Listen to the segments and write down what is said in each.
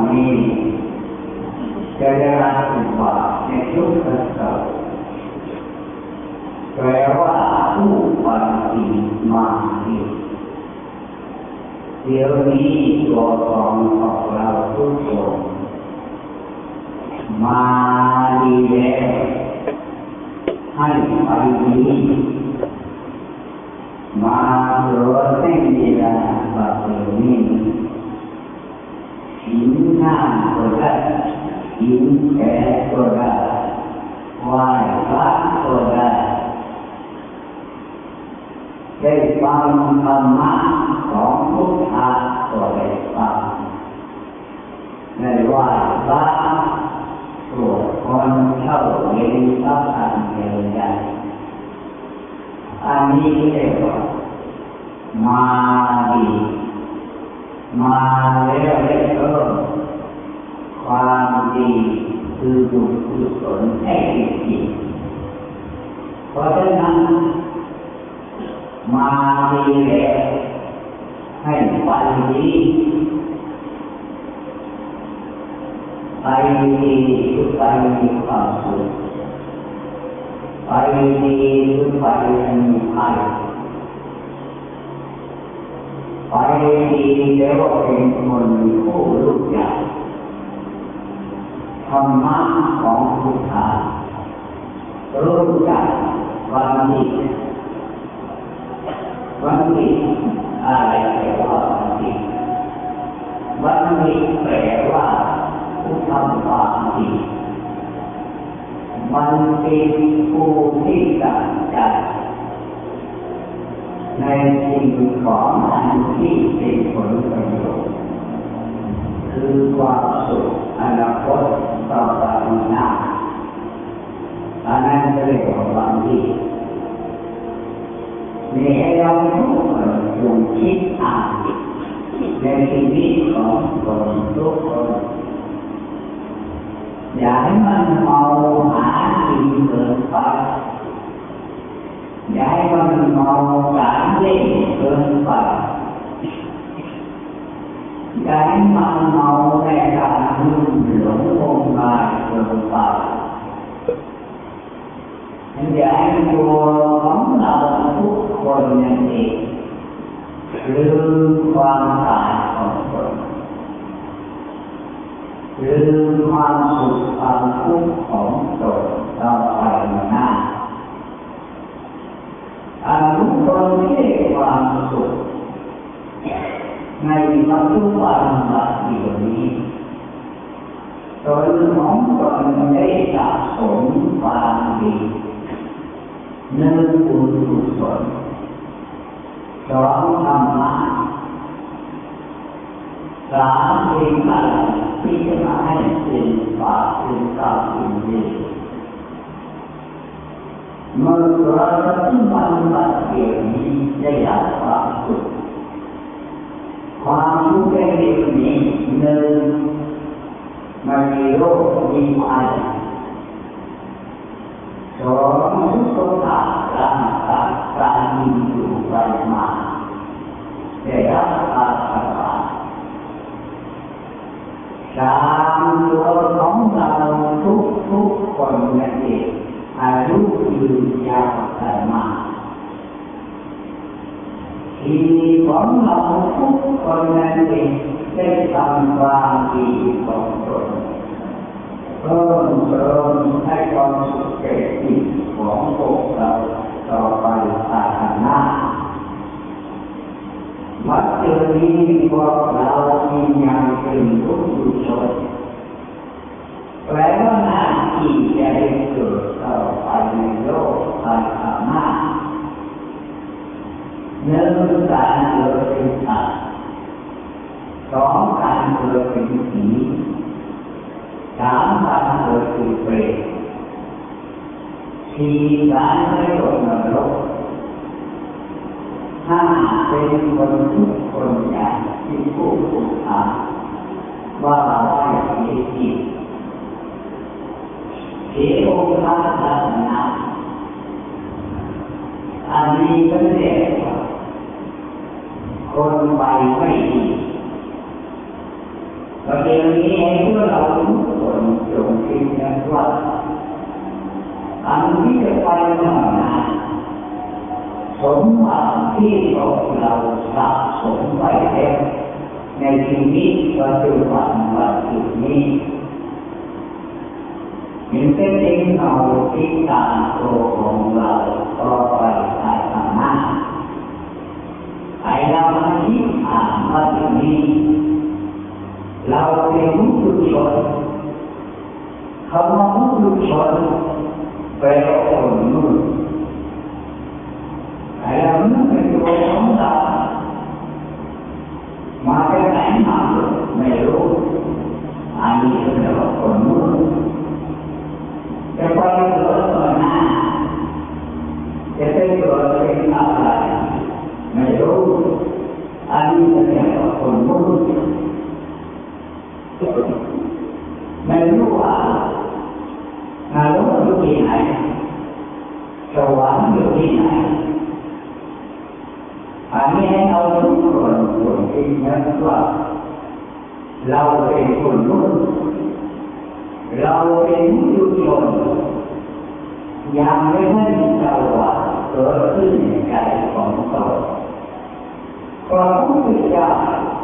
นี้จะได้รับอุปาในยุคเก่าแปลว่าผู้ปฏิบัติมาดีเดี๋ยวนี้ตัวของเราทุกคนมาดีแล้วให้ไปดีมาโปรดเส้นเวลาแบบนี้หินหน้าก็ได้หินแก่ก็ได้ไหว้พระก็ได้ได้ฟังธรรมะของพุทธะก็ได้ฟังได้ไหว้พระสวดคนเข้าเรียนพระธรรมเรียนใจอันนี้เรียกว่ามาดีมาแล้วได้เพิ่มความดีคือบุญกุศลให้จิตเพราะฉะนั้นมาดีแล้วให้ไปดีไปดีคือไปมีความสุขไปดีคือไปมีภัยไปดีแล้วเป็นคนผู้รู้จักธรรมะของพุทธะรู้จักวันดีวันดีอะไรแปลว่าวันดีวันดีแปลว่าผู้ทำความดีมันเป็นผู้ที่ตั้งใจในสิ่งของอันที่เป็นผลประโยชน์คือความสุขอนาคตต่อไปหน้าอันนั้นเรียกว่าความดีนี่ให้เราทุกคนจงคิดอ่านในชีวิตของคนทุกคนอย่าให้มันเมาหากินเกินไปอย่าให้มันเมาการเล่นเกินไปอย่าให้มันเมาในการลุ่มหลงงมงายเกินไปอย่าให้ตัวของเราทุกคนนั่นเองลืมความตายของตนลืมความสุขความทุกข์ของตนต่อไปหน้าอันทุกคนที่ความสุขในปัจจุบันแบบนี้ตนของตนได้สะสมความดีหนึ่งบุญกุศลสองธรรมะสามเป็นอะไรที่จะมาให้เป็นบาปเป็นกรรมเป็นเวรเมื่อเราปฏิบัติเกี่ยวนี้ได้รับความสุขความสุขในเรื่องนี้หนึ่งไม่มีโรคมีภัยสองสุขภาพร่างกายการมีอยู่ไปมาได้รับการสบายสามตัวของเราทุกคนนั่นเองอายุยืนยาวไปมาทีของเราทุกคนนั่นเองได้ทำความดีของตนเพิ่มเติมให้ความสุขแก่จิตของพวกเราต่อไปภายหน้าวัดเจดีย์พวกเรามีอย่างเป็นทุกข์ชนแปลว่าหน้าที่จะได้เกิดต่อไปในโลกภายหน้าหนึ่งการเกิดเป็นสัตว์สองการเกิดเป็นผีสามการเกิดเป็นเปรตสี่การไม่ตกนรกห้าเป็นคนทุกคนอย่างที่ผู้ถูกถามว่าเราได้ชีวิตจิตเสียองค์พระศาสนาอันนี้ก็เรียกว่าคนไปไม่ดีประเด็นนี้ให้พวกเราทุกคนจงคิดนะว่าอันที่จะไปข้างหน้าสมบัติที่พวกเราสะสมไว้แล้วในชีวิตปัจจุบันนี้ยังเป็นเองเราที่ตามตัวของเราต่อไปในข้างหน้าไอ้เรามาที่อ่านมาที่นี้เราเป็นมุขชนคำว่ามุขชนแปลว่าคนนุ่นไอ้เรานั่นเป็นตัวของเรามาจากไหนมาไม่รู้อันนี้เรียกว่าคนนุ่นจะไปเกิดต่อหน้าจะไปเกิดเป็นอะไรไม่รู้อันนี้เรียกว่าคนนุ่นไม่รู้ว่านรกอยู่ที่ไหนสวรรค์อยู่ที่ไหนอันนี้ให้เราทุกคนคิดนะว่าเราเป็นคนนุ่นเราเป็นผู้ชนยังไม่ได้สว่างเกิดขึ้นในใจของเราพระพุทธเจ้า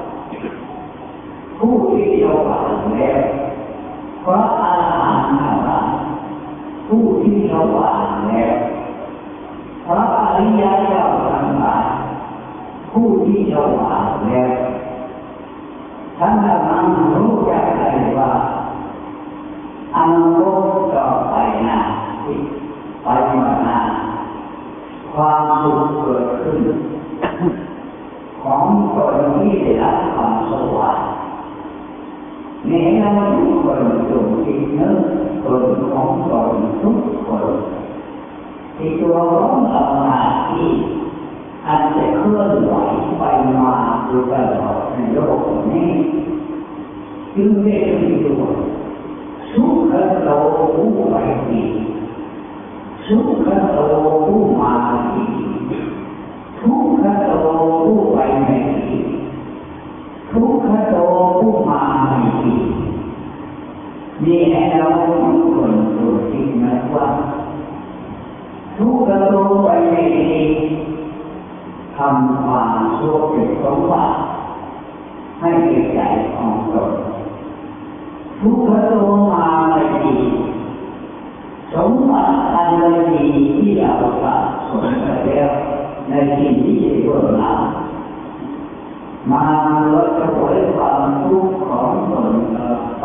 ผู้ที่สว่างแล้วพระอรหันต์ทั้งหลายผู้ที่สว่างแล้วพระอริยเจ้าทั้งหลายผู้ที่สว่างแล้วท่านนั้นรู้จักได้ว่าอนาคตต่อไปนะไปมานาความสุขเกิดขึ้นของคนที่ได้รับความสว่างนี่เราทุกคนจงคิดนึกคนของคนทุกคนที่ตัวของเราหน้าที่อาจจะเคลื่อนไหวไปมาอยู่ตลอดในโลกนี้จึงได้มีตัวสุขโตผู้ไปดีสุขโตผู้มาดีทุกขโตผู้ไปไม่ดีทุกขโตผู้มาไม่ดีนี่ให้เราทุกคนรู้สึกนะว่าทุกขโตไปไม่ดีทำความชั่วเป็นสมบัติให้แก่ใจของตนทุกขโตมาไม่ดีสมบัติอันดีที่เราสะสมไปแล้วในสิ่งที่เบื้องหลังมาลดผลความทุกข์ของตนไป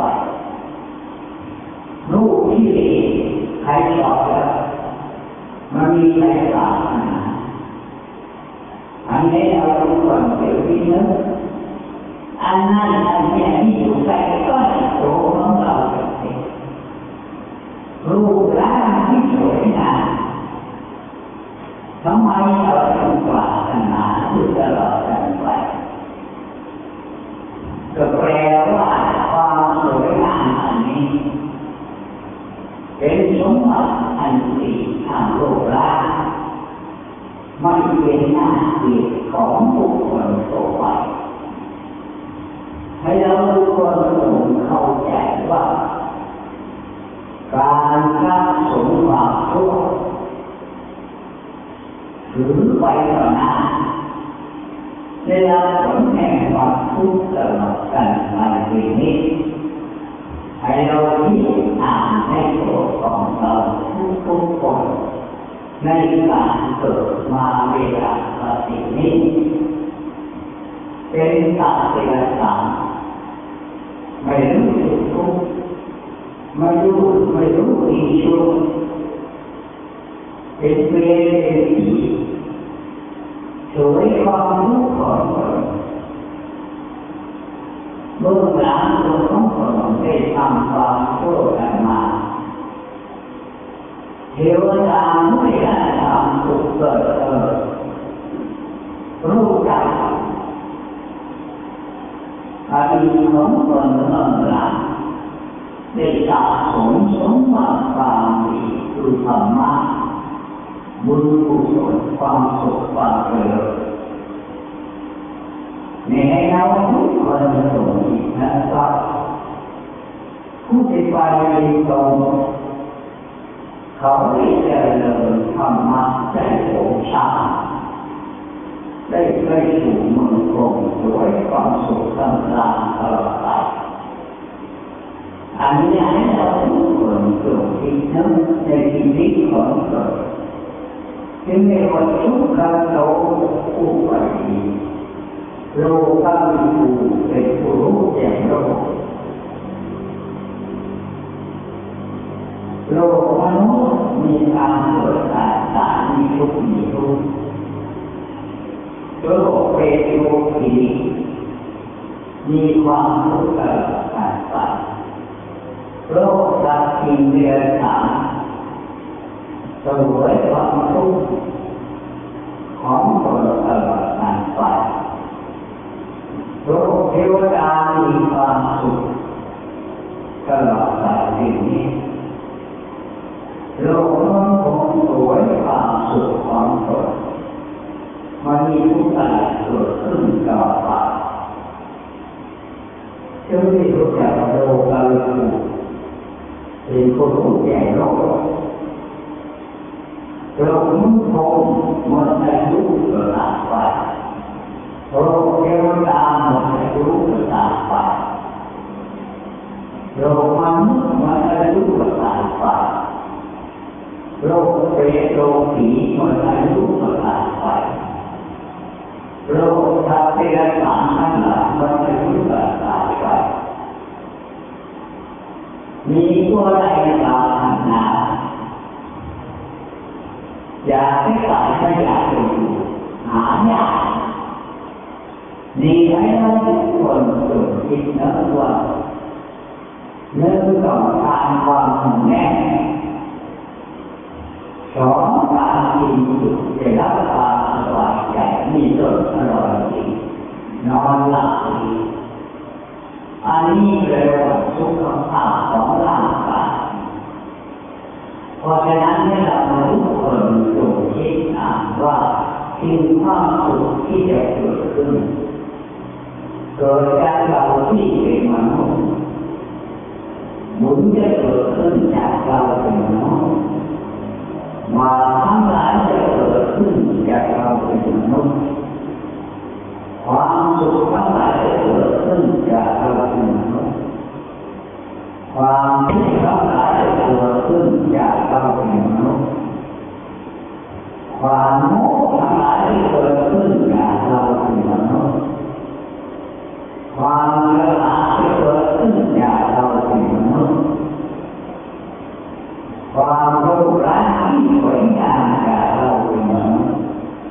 รูปที่ใครสอบแล้วมันมีหลายอย่างอันนี้เราต้องควรเสียวินึกอันนั้นอันนี้ที่อยู่ใกล้ต้นโตของเราเองรูปร่างที่สวยงามทำไมเราต้องปรารถนาอยู่ตลอดกันไปก็แปลว่าความสวยงามอันนี้เป็นสมบัติอันดีทางโลกร่างไม่เป็นหน้าที่ของบุคคลทั่วไปให้เราทุกคนเข้าใจว่าการสร้างสมบัติชั่วหรือไปต่อหน้าได้รับผลแห่งความทุกข์ตลอดกันในปีนี้ให้เราที่อ่านให้ตัวของเราทุกคนในการเกิดมาเวลาปฏินี้เป็นตัดเสียสารไม่รู้สึกทุกข์ไม่รู้ดีชั่วเป็นเวทีสวยความทุกข์ของตนเบื้องหลังตัวของตนได้ทำความชั่วกันมาเทวดาไม่ได้ทำทุกข์เกิดรู้จักอดีตของตนเบื้องหลังได้สะสมสมบัติความดีคือธรรมะบุญกุศลความสุขความเจริญในให้เราทุกคนจงคิดนนะครับผู้ที่ไปตรงเขาได้เจริญธรรมะได้องค์ฌานได้ไปสู่เมืองกรุงด้วยความสุขต่างๆตลอดไปอันนี้ให้เราทุกคนจงคิดนึกในชีวิตของตนจึงในวันทุกข์การโตอุปาทิโลกาวิทูเป็นผู้รู้แจ้งโลกโลกมนุษย์มีการเกิดต่างๆมีทุกข์มีทุกข์โลกเปรตโลกผีมีความทุกข์ต่างๆโลกสัตว์สิ่งเดรัจฉานเสวยความทุกข์ของตนตลอดกาลไปโลกเทวดามีความสุขตลอดกาลนี้โลกมนุษย์คงสวยความสุขของตนมันมีทุกข์อะไรเกิดขึ้นต่อไปจึงได้รู้จักโลกาวิทูเป็นผู้รู้แจ้งโลกโลกมนุษย์คงหมดอายุตลอดไปโลกเทวดาหมดอายุตลอดไปโลกมนุษย์หมดอายุตลอดไปโลกเปรตโลกผีหมดอายุตลอดไปโลกสัตว์เดรัจฉานทั้งหลายหมดอายุตลอดไปมีตัวใดตามทันนาอยากให้ตายไม่อยากเป็นอยู่หายากดีให้เราทุกคนจงคิดนะว่าเริ่มต้นทางความแน่สองการกินอยู่ได้รับความสบายใจมีส่วนอร่อยดีนอนหลับดีอันนี้เรียกว่าสุขภาพของร่างกายเพราะฉะนั้นให้เราทุกคนจงคิดว่าสิ่งความสุขที่จะเกิดขึ้นเกิดจากเราที่เป็นมนุษย์บุญจะเกิดขึ้นจากเราเป็นมนุษย์มาทั้งหลายจะเกิดขึ้นจากเราเป็นมนุษย์ความสุขทั้งหลายจะเกิดขึ้นจากเราเป็นมนุษย์ความทุกข์ทั้งหลายจะเกิดขึ้นจากเราเป็นมนุษย์ความโง่ทั้งหลายจะเกิดขึ้นจากเราเป็นมนุษย์ความละลายจะเกิดขึ้นจากเราเป็นมนุษย์ความรูปร่างที่สวยงามจากเราเป็นมนุษย์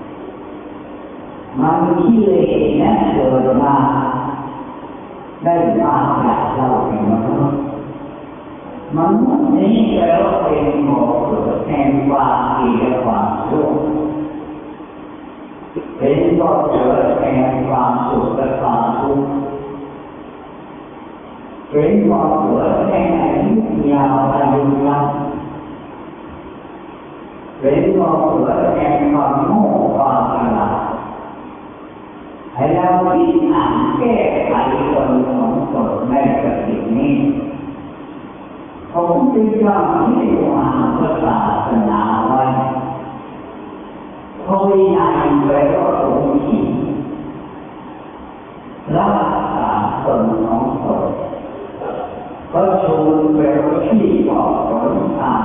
มันที่เลวนั้นเกิดมาได้มาจากเราเป็นมนุษย์มนุษย์นี้แปลว่าเป็นหมวกแห่งความดีและความสุขเป็นบ่อเกิดแห่งความสุขและความทุกข์เป็นบ่อเกิดแห่งอายุยาวอายุยืนเป็นบ่อเกิดแห่งความโง่ความฉลาดให้เราคิดอ่านแก้ไขตนของตนในสิ่งนี้ผมจึงยอมที่ว่าพระศาสนาไว้พระวินัยแปลว่าองค์ที่รักษาตนของตนพระสูตรแปลว่าที่บอกผลทาง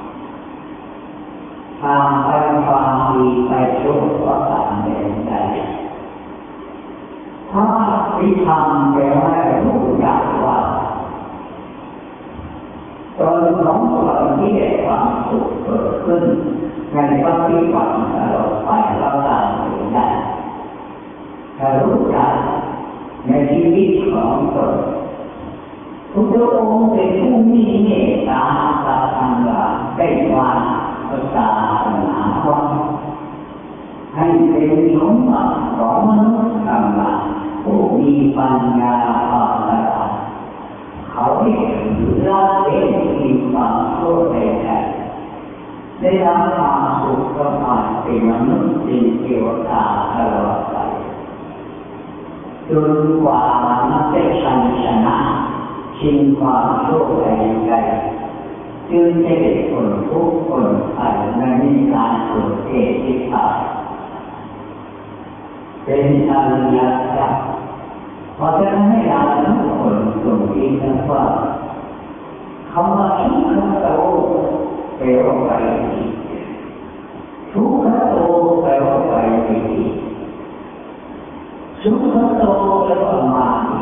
ไปความดีไปชั่วประการใดพระวิธรรมแปลว่ารู้จักว่าตนของตนที่ได้ความสุขเกิดขึ้นในปฏิบัติตลอดไปเราตามถึงได้ถ้ารู้จักในชีวิตของตนพุทธองค์เป็นผู้มีเมตตาสัตว์ทั้งหลายได้วางศาสนาว่าให้เป็นสมบัติของมนุษย์ทั้งหลายผู้มีปัญญาความฉลาดเขาได้ละเว้นสิ่งความชั่วใดๆได้รับความสุขสบายเป็นมนุษย์เป็นเทวดาตลอดไปจนกว่านักเตะชัยชนะชิงความโชคดีใดจึงจะได้ผลทุกคนไปในนิทานสุดเอติกาเป็นอริยสัจเพราะฉะนั้นให้เราทุกคนจงคิดนะว่าคำว่าทุกขโตแปลว่าไปดีทุกขโตแปลว่าไปดีสุขโตแปลว่ามาดี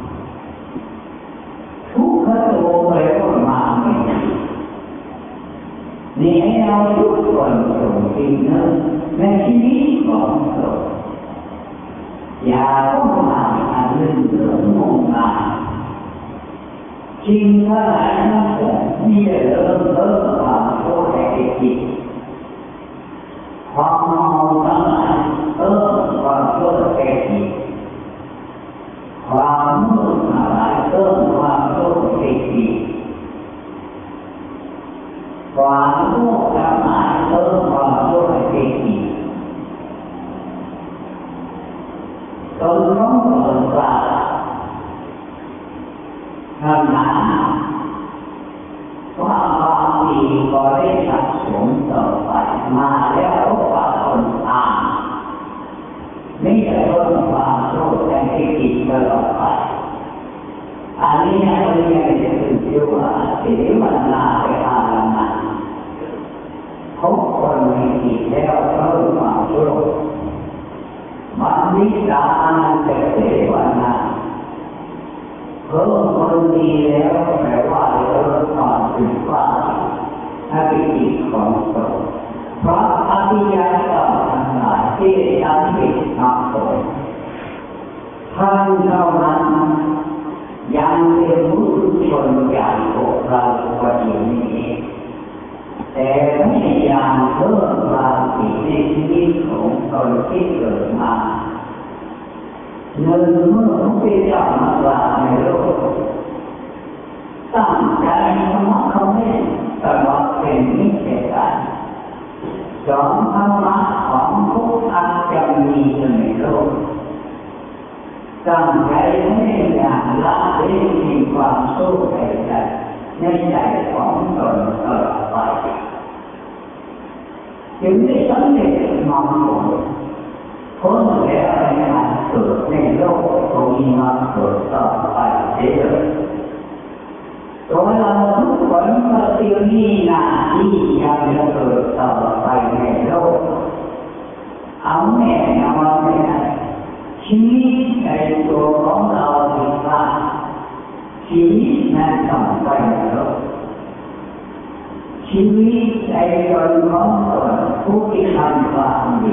ทุกขโตแปลว่ามาไม่ดีนี่ให้เราทุกคนจงคิดนะในชีวิตของเราอย่าต้องมาอันเรื่องเรื่องงงงายจริงเท่าไหร่นั่นแหละมีแต่เริ่มความโชคดีจิตความเมาทั้งหลายความโชคดีจิตความมืดทั้งหลายความโชคดีจิตความโง่ทั้งหลายความโชคดีจิตตนน้องเปิดปากทำงานว่าความดีก็ได้สะสมต่อไปมาแล้วว่าคนตามนี่จะเพิ่มความโชคดีที่ติดตลอดไปอันนี้เราเรียกจะเป็นชื่อว่าสิริวัณนาไปอาลังนันทุกคนมีจิตแล้วเพิ่มความโชคมันวิจารณ์แต่เสวนาเพิ่มคนดีแล้วแปลว่าเริ่มความถึงว่าอภิจิตของตนเพราะอภิญญาต่างทั้งหลายที่ยังติดนับตนท่านเท่านั้นยังเป็นผู้ชนอย่างพวกเราวันนี้แต่พยายามเพิ่มความดีในชีวิตของตนที่เกิดมาเมื่อพระพุทธเจ้ามาตรัสในโลกตั้งใจธรรมะเขาไม่ตลอดเป็นนิจการสอนธรรมะของทุกท่านจะมีในโลกตั้งใจให้อย่างละเว้นมีความสู้ใจในใจของตนตลอดไปจึงได้สำเร็จมองผลพ้นแล้วในการเกิดในโลกตรงนี้มาเกิดต่อไปเรื่อยๆตัวเราทุกคนก็เที่ยวนี้นาที่ยังจะเกิดต่อไปในโลกเอาแน่นอนไม่ได้ชีวิตในตัวของเราดีกว่าชีวิตนั้นต้องไปในโลกชีวิตในตนของตนผู้ที่ทำความดี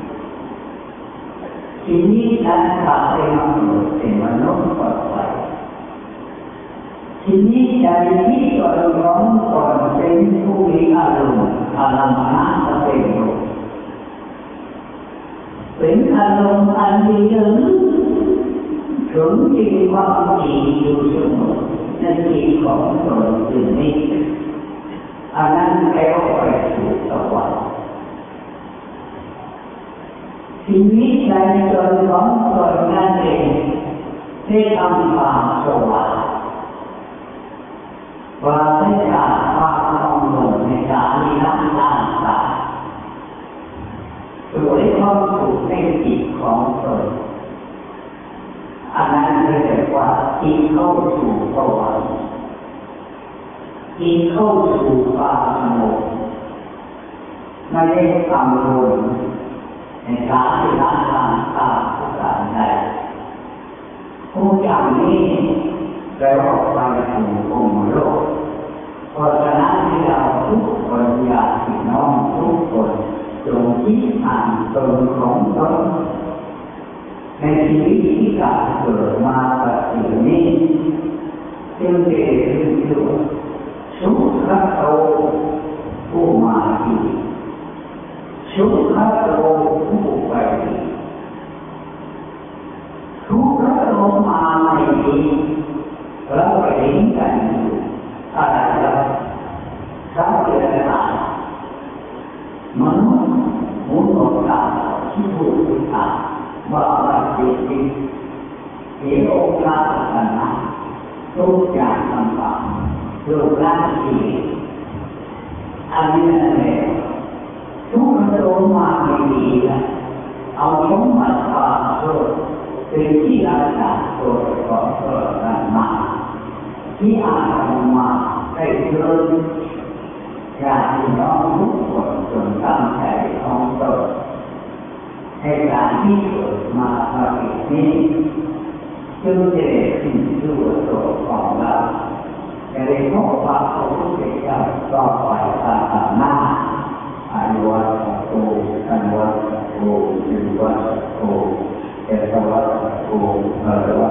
ชีวิตนั้นกลายเป็นมนุษย์เป็นมนุษย์ต่อไปชีวิตใจที่ตนของตนเป็นผู้มีอารมณ์อารมณ์นั้นเป็นอารมณ์อันดีเลิศถึงจริงความจริงอยู่เสมอในจิตของตนถึงนี้อันนั้นแล้วไปสู่สวรรค์ชีวิตในตนของตนนั่นเองได้ทำความสว่างปราศจากความกังวลในการมีร่างกายด้วยความสุขในจิตของตนอันนั้นเรียกว่าจิตเข้าสู่สวรรค์จิตเข้าสู่ความสงบไม่ได้กังวลในการที่ร่างกายตามประการใดผู้อย่างนี้แปลว่าไปสู่องค์โลกเพราะฉะนั้นที่เราทุกคนอยากพี่น้องทุกคนจงคิดอ่านตนของตนในชีวิตที่การเกิดมาปัจจุบันนี้จึงได้เรียนรู้สุขโตผู้มาดีสุขโตผู้ไปดีทุกข์โตมาไม่ดีเราไปเห็นกันอยู่อะไรแล้วสังเกตได้มนุษย์มุนตาที่พูดถึงว่ามันจริงเห็นโอกาสต่างๆทุกอย่างต่างๆรูปร่างที่อันนี้นั่นแหละทุกมันโตมาไม่ดีนะเอาสมบัติความโลภเป็นที่รักษาตัวของตัวกันมาที่อาจมาได้เจริญญาติน้องทุกคนจนตั้งใจของตนให้การที่เกิดมาภารกิจนี้จึงจะได้ขึ้นสู่ตัวของเราจะได้พบว่าพระพุทธเจ้าต่อไปตามหน้าอายุวัฒน์โตอันวัฒน์โตจิตวัฒน์โตเจตวัฒน์โตภรวั